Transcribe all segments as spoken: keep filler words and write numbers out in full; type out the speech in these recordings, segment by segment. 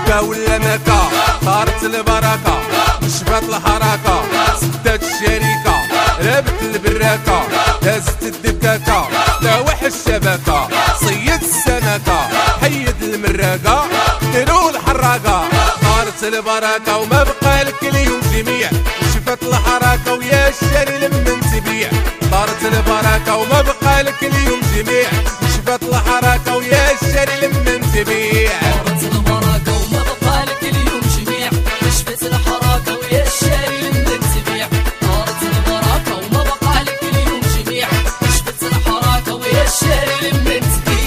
وكا ولا مكا طارت البركة نشفت الحركة سدات الشركة رابت البراكة دازت الدكاكة لاوح الشبكة صيد السمكة حيد المراقة ديروا الحراقة طارت البركة وما بقى لك اليوم جميع شفت الحركة ويا الشاري لمن تبيع طارت البركة وما بقى لك اليوم جميع شفت الحركة ويا الشاري لمن تبيع طارت البركة وما بقى لك اليوم جميع شفت الحركة ويا الشاري لمن تبيع طارت البركة وما بقى لك اليوم جميع شفت الحركة ويا الشاري لمن تبيع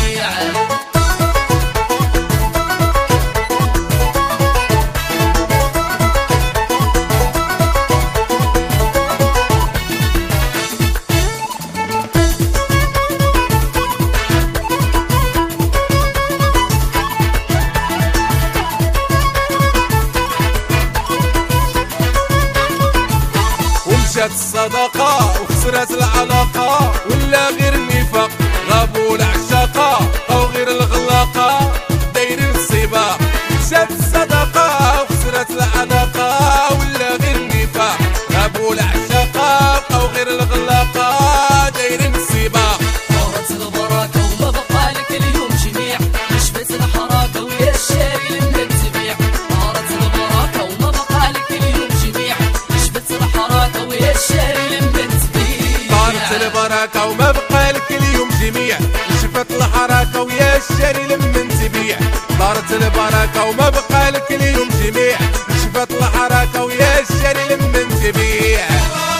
مشات الصداقة وخسرت العلاقة ولا غير النفاق غابوا العشاقة أو غير الغلاقة دايرين السباق مشات الصداقة وخسرت العلاقة ولا غير النفاق غابوا العشاقة أو غير الغلاقة دايرين السباق طارت البركة وما بقى لك اليوم جميع شفت الحركة ويا الشاري لمن تبيع طارت البركة وما بقى لك اليوم جميع شفت الحركة ويا الشاري لمن تبيع طارت البركة وما بقى لك اليوم جميع شفت الحركة ويا الشاري لمن تبيع طارت البركة وما بقى لك اليوم جميع شفت الحركة ويا الشاري لمن تبيع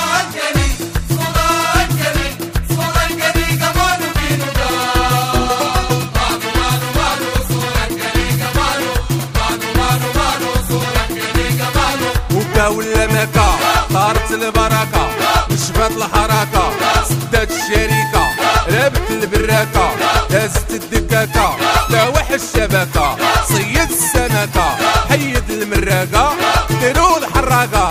وكا ولا مكا طارت البركة نشفت الحركة سدات الشركة رابت البراكة دازت الدكاكة لاوح الشبكة صيد السمكة حيد المراقة ديروا الحراقة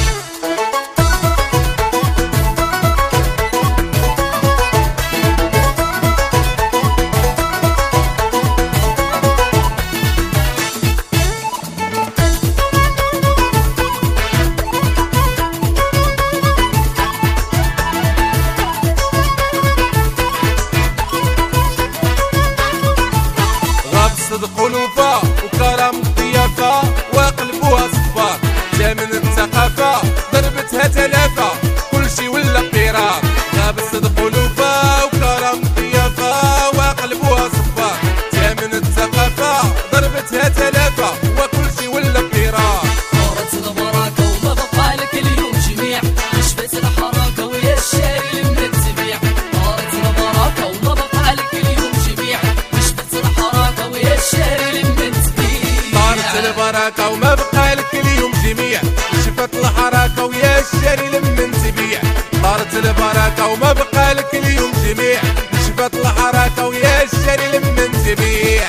صدق ولوفا وكرم الضيافة وقلبوها صفار ثمن الثقافة ضربتها تلافة كلشي ولا قرار غاب الصدق ولوفا وكرم الضيافة وقلبوها صفار ثمن الثقافة ضربتها تلافة وكلشي ولا قرار طارت البركة وما بقى لك اليوم جميع شفت الحركة ويا الشاري لمن تبيع طارت البركة وما بقى لك اليوم جميع شفت الحركة ويا الشاري لمن تبيع طارت البركة وما بقى لك اليوم جميع شفت الحركة ويا الشاري لمن تبيع طارت البركة وما بقى لك اليوم جميع شفت الحركة ويا الشاري لمن تبيع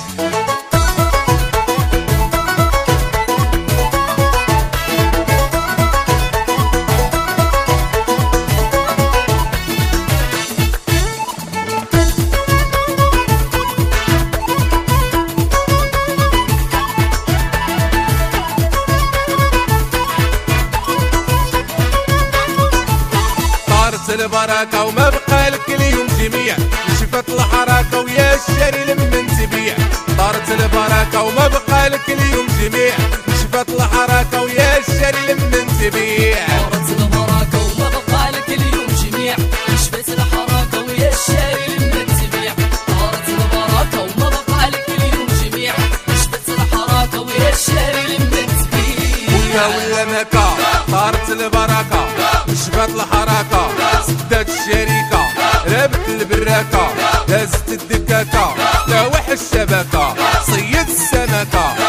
طارت البركة وما بقى لك اليوم جميع شفت الحركة ويا الشاري لمن تبيع طارت البركة وما بقى لك اليوم جميع شفت الحركة ويا الشاري لمن تبيع طارت البركة وما بقى لك اليوم جميع شفت الحركة ويا الشاري لمن تبيع طارت البركة وما بقى لك اليوم جميع شفت الحركة ويا الشاري لمن تبيع وكا ولا مكا طارت البركة شفت الحركة سدات الشركة رابت البراكة دازت الدكاكة لاوح الشبكة صيد السمكة